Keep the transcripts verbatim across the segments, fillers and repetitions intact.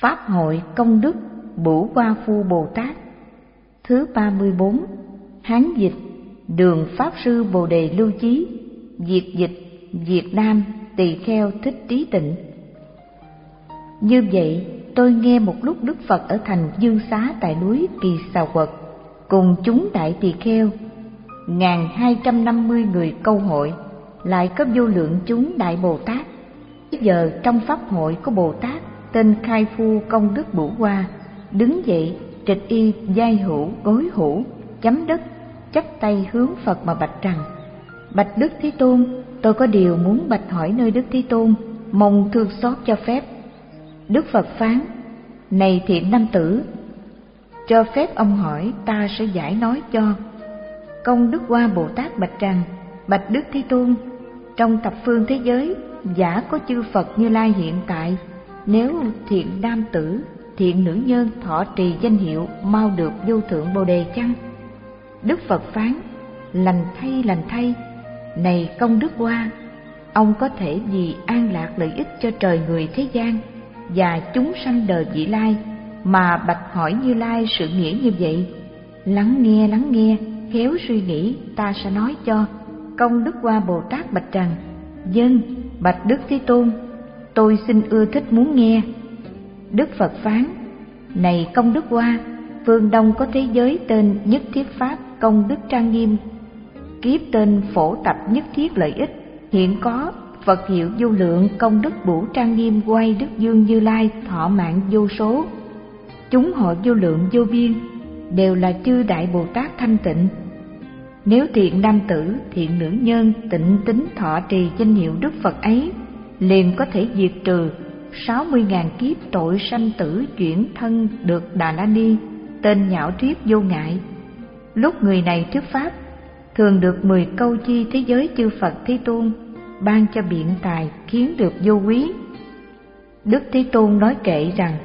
Pháp hội công đức Bửu Hoa Phu Bồ Tát. Thứ ba mươi bốn. Hán dịch Đường Pháp Sư Bồ Đề Lưu Chí. Việt dịch Việt Nam Tỳ Kheo Thích Trí Tịnh. Như vậy, tôi nghe một lúc Đức Phật ở thành Dương Xá tại núi Kỳ Xà Quật cùng chúng đại tỳ kheo, ngàn hai trăm năm mươi người câu hội, lại có vô lượng chúng đại Bồ Tát. Bây giờ trong pháp hội có Bồ Tát tên Khai Phu Công Đức Bửu Hoa đứng dậy, trịch y vai hữu gối hữu, chấm đất, chắp tay hướng Phật mà bạch rằng: Bạch Đức Thế Tôn, tôi có điều muốn bạch hỏi nơi Đức Thế Tôn, mong thương xót cho phép. Đức Phật phán: Này thiện nam tử, cho phép ông hỏi, ta sẽ giải nói cho. Công Đức Hoa Bồ Tát bạch rằng: Bạch Đức Thế Tôn, trong thập phương thế giới giả có chư Phật Như Lai hiện tại, nếu thiện nam tử, thiện nữ nhân thọ trì danh hiệu mau được vô thượng Bồ Đề chăng? Đức Phật phán: Lành thay, lành thay. Này Công Đức Hoa, ông có thể vì an lạc lợi ích cho trời người thế gian và chúng sanh đời vị lai mà bạch hỏi Như Lai sự nghĩa như vậy. Lắng nghe, lắng nghe, khéo suy nghĩ, ta sẽ nói cho. Công Đức Hoa Bồ Tát bạch rằng: Vâng, bạch Đức Thế Tôn, tôi xin ưa thích muốn nghe. Đức Phật phán: Này Công Đức Hoa, phương Đông có thế giới tên Nhất Thiết Pháp Công Đức Trang Nghiêm, kiếp tên Phổ Tập Nhất Thiết Lợi Ích. Hiện có Phật hiệu vô lượng Công Đức Bửu Trang Nghiêm Quay Đức Dương Như Lai thọ mạng vô số. Chúng hội vô lượng vô biên, đều là chư đại Bồ Tát thanh tịnh. Nếu thiện nam tử, thiện nữ nhân tịnh tín thọ trì danh hiệu Đức Phật ấy, liền có thể diệt trừ sáu mươi ngàn kiếp tội sanh tử chuyển thân được Đà La Ni, tên nhạo triết vô ngại. Lúc người này thuyết pháp, thường được mười câu chi thế giới chư Phật Thế Tôn ban cho biện tài, khiến được vô quý. Đức Thế Tôn nói kệ rằng: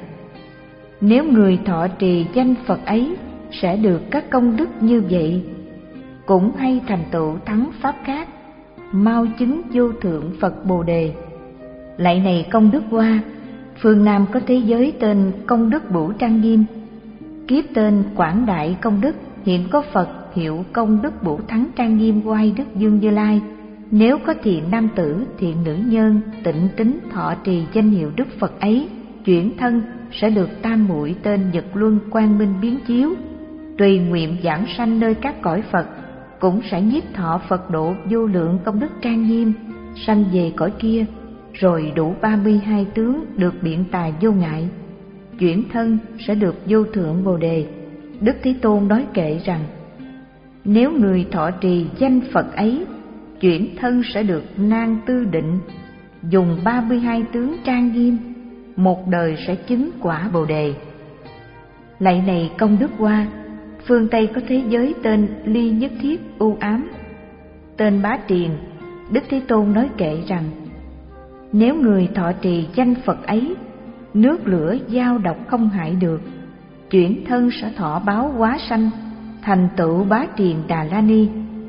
Nếu người thọ trì danh Phật ấy sẽ được các công đức như vậy, cũng hay thành tựu thắng pháp khác, mau chứng vô thượng Phật Bồ Đề. Lạy này Công Đức Hoa, phương Nam có thế giới tên Công Đức Bửu Trang Nghiêm, kiếp tên Quảng Đại Công Đức. Hiện có Phật hiệu Công Đức Bửu Thắng Trang Nghiêm Quay Đức Dương Như Lai. Nếu có thiện nam tử, thiện nữ nhân tịnh tín thọ trì danh hiệu Đức Phật ấy, chuyển thân sẽ được tam muội tên Nhật Luân Quang Minh biến chiếu, tùy nguyện giảng sanh nơi các cõi Phật, cũng sẽ nhiếp thọ Phật độ vô lượng công đức trang nghiêm, sanh về cõi kia, rồi đủ ba mươi hai tướng được biện tài vô ngại, chuyển thân sẽ được vô thượng Bồ Đề. Đức Thế Tôn nói kệ rằng: Nếu người thọ trì danh Phật ấy, chuyển thân sẽ được nan tư định, dùng ba mươi hai tướng trang nghiêm, một đời sẽ chứng quả Bồ Đề. Lạy này Công Đức Hoa, phương Tây có thế giới tên Ly Nhất Thiết U Ám, tên Bá Triền. Đức Thế Tôn nói kệ rằng: Nếu người thọ trì danh Phật ấy, nước lửa dao độc không hại được, chuyển thân sẽ thọ báo hóa sanh, thành tựu Bá Triền Đà La Ni.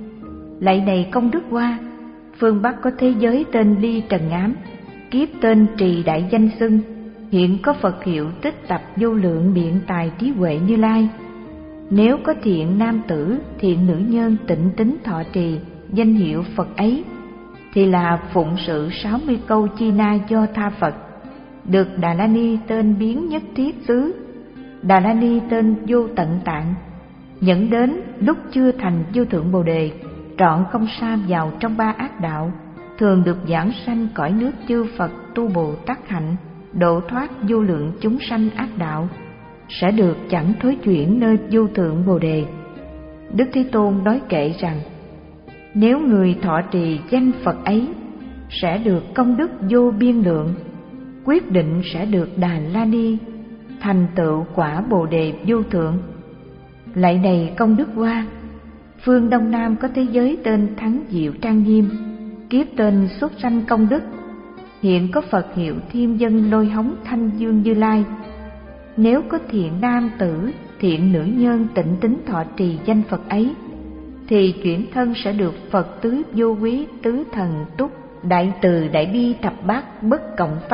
Lạy này Công Đức Hoa, phương Bắc có thế giới tên Ly Trần Ám, kiếp tên Trì Đại Danh Xưng. Hiện có Phật hiệu Tích Tập vô lượng biện tài trí huệ Như Lai. Nếu có thiện nam tử, thiện nữ nhân tịnh tín thọ trì danh hiệu Phật ấy, thì là phụng sự sáu mươi câu chi na do tha Phật, được Đà La Ni tên biến nhất thiết xứ, Đà La Ni tên vô tận tạng, dẫn đến lúc chưa thành vô thượng Bồ Đề, trọn không sa vào trong ba ác đạo, thường được giảng sanh cõi nước chư Phật tu Bồ Tát hạnh, độ thoát vô lượng chúng sanh ác đạo, sẽ được chẳng thối chuyển nơi vô thượng Bồ Đề. Đức Thế Tôn nói kệ rằng: Nếu người thọ trì danh Phật ấy, sẽ được công đức vô biên lượng, quyết định sẽ được Đà La Ni, thành tựu quả Bồ Đề vô thượng. Lạy này Công Đức Hoa, phương Đông Nam có thế giới tên Thắng Diệu Trang Nghiêm, kiếp tên Xuất Sanh Công Đức. Hiện có Phật hiệu Thiên Dân Lôi Hống Thanh Dương Như Lai. Nếu có thiện nam tử, thiện nữ nhân tịnh tín thọ trì danh Phật ấy, thì chuyển thân sẽ được Phật tứ vô quý, tứ thần túc, đại từ đại bi thập bát bất cộng pháp,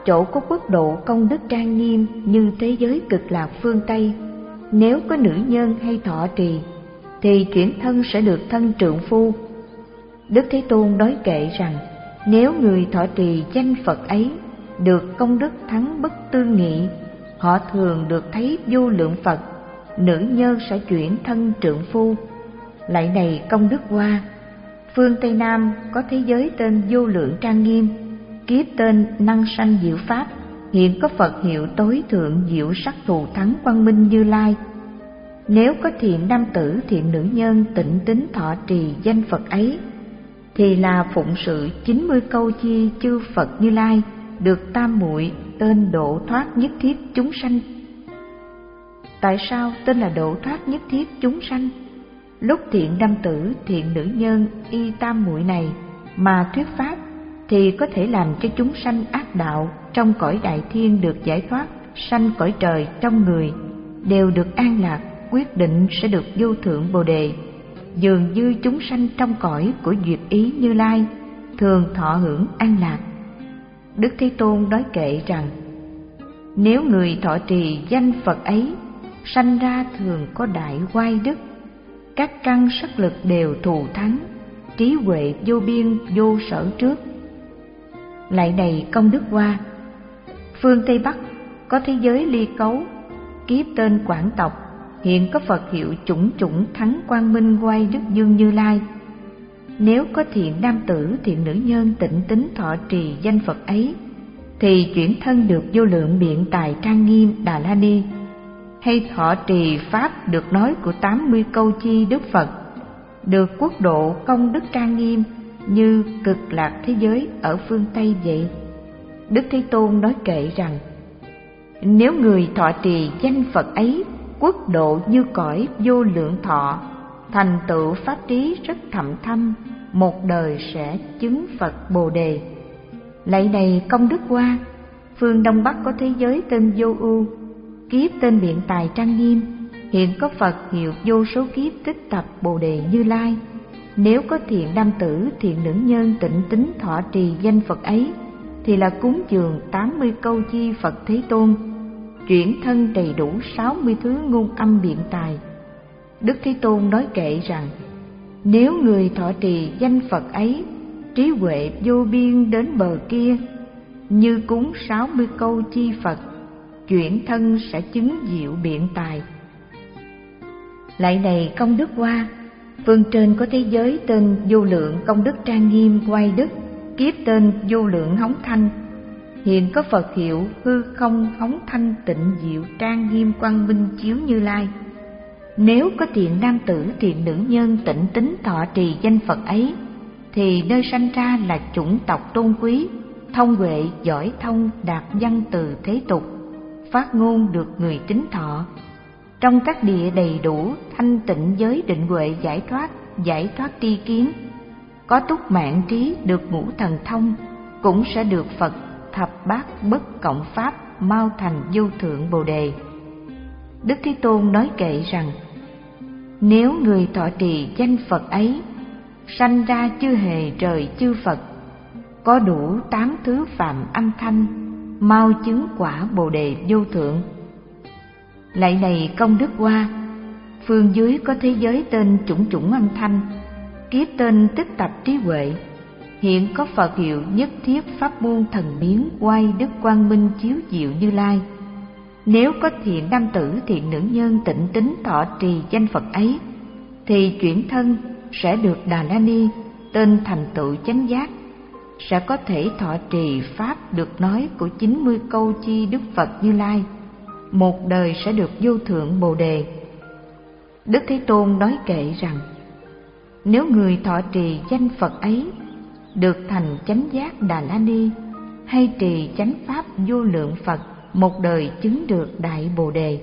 chỗ có quốc độ công đức trang nghiêm như thế giới cực lạc phương Tây, nếu có nữ nhân hay thọ trì thì chuyển thân sẽ được thân trượng phu. Đức Thế Tôn nói kệ rằng, nếu người thọ trì danh Phật ấy được công đức thắng bất tư nghị, họ thường được thấy vô lượng Phật, nữ nhân sẽ chuyển thân trượng phu. Lại này công đức Hoa, phương Tây Nam có thế giới tên vô lượng trang nghiêm, kiếp tên năng sanh diệu pháp, hiện có Phật hiệu tối thượng diệu sắc thù thắng quang minh Như Lai. Nếu có thiện nam tử thiện nữ nhân tịnh tín thọ trì danh Phật ấy, thì là phụng sự chín mươi câu chi chư Phật Như Lai, được tam muội tên độ thoát nhất thiết chúng sanh. Tại sao tên là độ thoát nhất thiết chúng sanh? Lúc thiện nam tử thiện nữ nhân y tam muội này mà thuyết pháp, thì có thể làm cho chúng sanh ác đạo trong cõi đại thiên được giải thoát, sanh cõi trời trong người đều được an lạc, quyết định sẽ được vô thượng Bồ đề. Dường như chúng sanh trong cõi của duyệt ý Như Lai thường thọ hưởng an lạc. Đức Thế Tôn nói kệ rằng, nếu người thọ trì danh Phật ấy, sanh ra thường có đại oai đức, các căn sắc lực đều thù thắng, trí huệ vô biên vô sở trước. Lại này công đức Hoa, phương Tây Bắc có thế giới Ly Cấu, kiếp tên Quảng tộc, hiện có Phật hiệu chủng chủng thắng quang minh oai đức dương Như Lai. Nếu có thiện nam tử thiện nữ nhân tịnh tín thọ trì danh Phật ấy, thì chuyển thân được vô lượng biện tài trang nghiêm Đà La Ni, hay thọ trì pháp được nói của tám mươi câu chi Đức Phật, được quốc độ công đức trang nghiêm như cực lạc thế giới ở phương Tây vậy. Đức Thế Tôn nói kệ rằng, nếu người thọ trì danh Phật ấy, quốc độ như cõi vô lượng thọ, thành tựu pháp trí rất thậm thâm, một đời sẽ chứng Phật Bồ đề. Lại này công đức Hoa, phương Đông Bắc có thế giới tên Vô Ưu, kiếp tên biện tài trang nghiêm, hiện có Phật hiệu vô số kiếp tích tập Bồ đề Như Lai. Nếu có thiện nam tử thiện nữ nhân tịnh tín thọ trì danh Phật ấy, thì là cúng dường tám mươi câu chi Phật Thế Tôn, chuyển thân đầy đủ sáu mươi thứ ngôn âm biện tài. Đức Thế Tôn nói kệ rằng, nếu người thọ trì danh Phật ấy, trí huệ vô biên đến bờ kia, như cúng sáu mươi câu chi Phật, chuyển thân sẽ chứng diệu biện tài. Lại này công đức Hoa, phương trên có thế giới tên vô lượng công đức trang nghiêm oai đức, kiếp tên vô lượng hống thanh, hiện có Phật hiệu hư không hống thanh tịnh diệu trang nghiêm quang minh chiếu Như Lai. Nếu có thiện nam tử thiện nữ nhân tịnh tín thọ trì danh Phật ấy, thì nơi sanh ra là chủng tộc tôn quý, thông huệ giỏi thông đạt văn từ thế tục, phát ngôn được người tín thọ. Trong các địa đầy đủ thanh tịnh giới định huệ giải thoát, giải thoát tri kiến, có túc mạng trí được ngũ thần thông, cũng sẽ được Phật thập bát bất cộng pháp mau thành vô thượng Bồ đề. Đức Thế Tôn nói kệ rằng, nếu người thọ trì danh Phật ấy, sanh ra chư hề trời chư Phật, có đủ tám thứ phạm âm thanh, mau chứng quả Bồ đề vô thượng. Lại này công đức Hoa, phương dưới có thế giới tên chủng chủng âm thanh, kiếp tên tích tập trí huệ, hiện có Phật hiệu nhất thiết pháp môn thần biến oai đức quang minh chiếu diệu Như Lai. Nếu có thiện nam tử thiện nữ nhân tịnh tín thọ trì danh Phật ấy, thì chuyển thân sẽ được Đà La Ni, tên thành tựu chánh giác, sẽ có thể thọ trì pháp được nói của chín mươi câu chi Đức Phật Như Lai, một đời sẽ được vô thượng Bồ đề. Đức Thế Tôn nói kệ rằng, nếu người thọ trì danh Phật ấy, được thành chánh giác Đà La Ni, hay trì chánh pháp vô lượng Phật, một đời chứng được đại Bồ đề.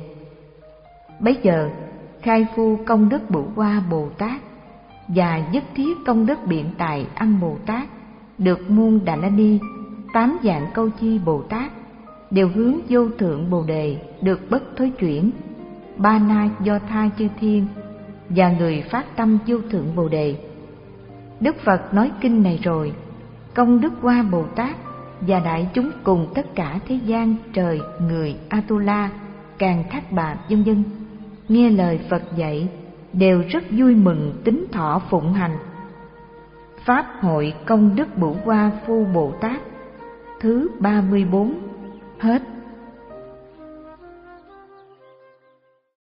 Bấy giờ khai phu công đức Bửu Hoa Bồ Tát và nhất thiết công đức biện tài Âm Bồ Tát, được muôn Đà La Ni, tám dạng câu chi Bồ Tát, đều hướng vô thượng Bồ đề, được bất thối chuyển. Ba na do tha chư thiên và người phát tâm vô thượng Bồ đề. Đức Phật nói kinh này rồi, công đức Hoa Bồ Tát và đại chúng cùng tất cả thế gian, trời, người, Atula, Càn Thác Bà, vân vân nghe lời Phật dạy đều rất vui mừng tín thọ phụng hành. Pháp hội công đức Bửu Hoa Phu Bồ Tát thứ ba mươi bốn hết.